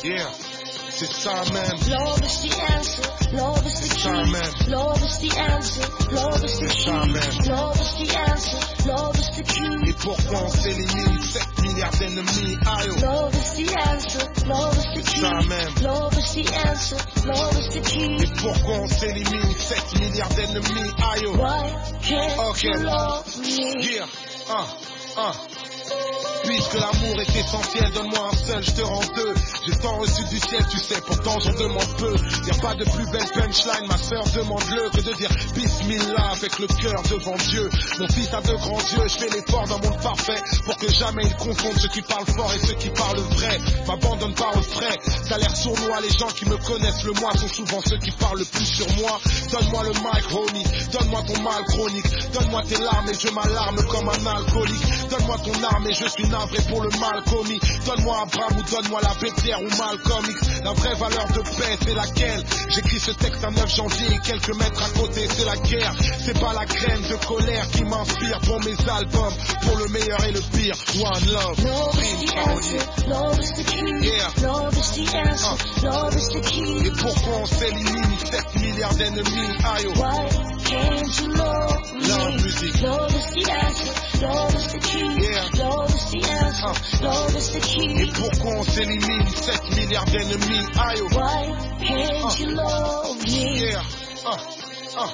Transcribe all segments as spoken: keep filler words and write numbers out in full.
Yeah, c'est ça même. Love is the answer, love is the Ça key. même. Love is the answer, love is the C'est ça key. même. Love is the answer, love is the key. Et pourquoi on s'élimine sept milliards d'ennemis? Aïe. Love is the answer, love is the key. Ça même. Love is the answer, love is the key. Et pourquoi on s'élimine sept milliards d'ennemis? Aïe. Why can't Okay. you love me? Yeah, un, un. Puisque l'amour est essentiel, donne-moi un seul, je te rends deux. J'ai tant reçu du ciel, tu sais, pourtant j'en demande peu. Y'a pas de plus belle punchline, ma sœur, demande-le, que de dire Bismillah avec le cœur devant Dieu. Mon fils a de grands yeux, je fais l'effort d'un monde parfait pour que jamais il confonde ceux qui parlent fort et ceux qui parlent vrai. M'abandonne pas au frais, ça a l'air sournois, les gens qui me connaissent le moi sont souvent ceux qui parlent le plus sur moi. Donne-moi le mic, homie, donne-moi ton mal chronique, donne-moi tes larmes et je m'alarme comme un alcoolique. Donne-moi ton arme et je suis navré pour le mal commis. Donne-moi Abraham ou donne-moi la Bétière ou Malcolm X. La vraie valeur de paix, c'est laquelle? J'écris ce texte un neuf janvier et quelques mètres à côté, c'est la guerre. C'est pas la graine de colère qui m'inspire pour mes albums, pour le meilleur et le pire. One love, Love is the answer, love is the key. Yeah. Love is the answer, Uh. love is the key. Et pourquoi on s'élimine sept milliards d'ennemis? Aïe. Why can't you love me? Love music. Love is the answer, love is the key. Yeah. Love is the answer, Uh. love is the Et key. pourquoi on s'élimine sept milliards d'ennemis? Aïe. Why can't Uh. you love me? Yeah, uh, uh.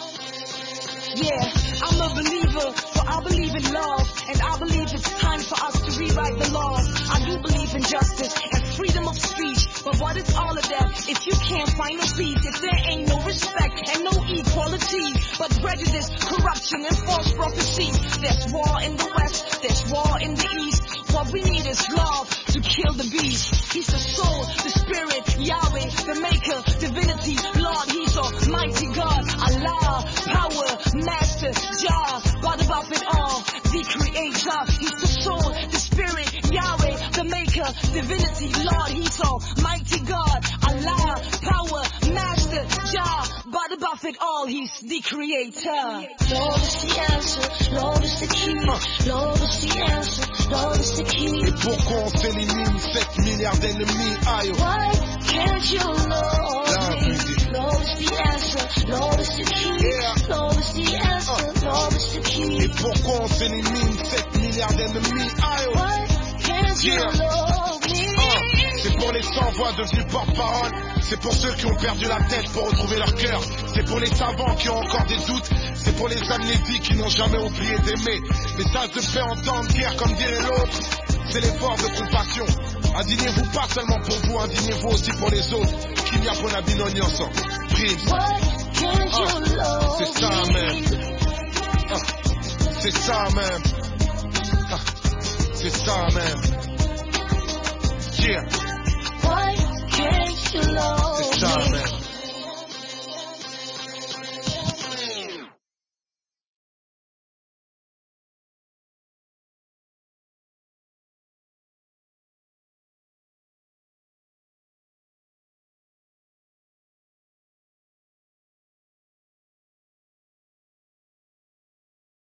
Yeah, I'm a believer, for I believe in love, and I believe it's time for us to rewrite the laws. I do believe in justice and freedom of speech, but what is all of that if you can't find no peace, if there ain't no respect and no equality, but prejudice, corruption, and false prophecies? There's war in the west, there's war in the east. What we need is love to kill the beast. He's the soul, the spirit, Yahweh, the maker, divinity, Lord, he's almighty God, Allah, power, master, Jah, God above it all, the creator. He's the soul, the spirit, Yahweh, the maker, divinity, Lord, he's almighty God, Allah, power, master, Jah, God above it all, he's the creator. Love is the answer, love is the key. Love is the answer, love is the key. Et pourquoi on s'élimine sept milliards d'ennemis? Aïe. Why can't you love Love me? music. Love is the answer, love is the key. Yeah. Love is the answer, love is the key. Et pourquoi on s'élimine sept milliards d'ennemis? Aïe. Why can't you Yeah. love me? Ah, c'est pour les sans-voix devenus porte-parole. C'est pour ceux qui ont perdu la tête pour retrouver leur cœur. C'est pour les savants qui ont encore des doutes. C'est pour les amnésiques qui n'ont jamais oublié d'aimer. Message de paix en temps de guerre, comme dirait l'autre. C'est l'effort de compassion. Indignez-vous pas seulement pour vous, indignez-vous aussi pour les autres. Qu'il n'y a pas d'abinognoso. Prise. Why can't you Ah, love c'est ça me? même. Ah, c'est ça même. Ah, c'est ça même. Yeah.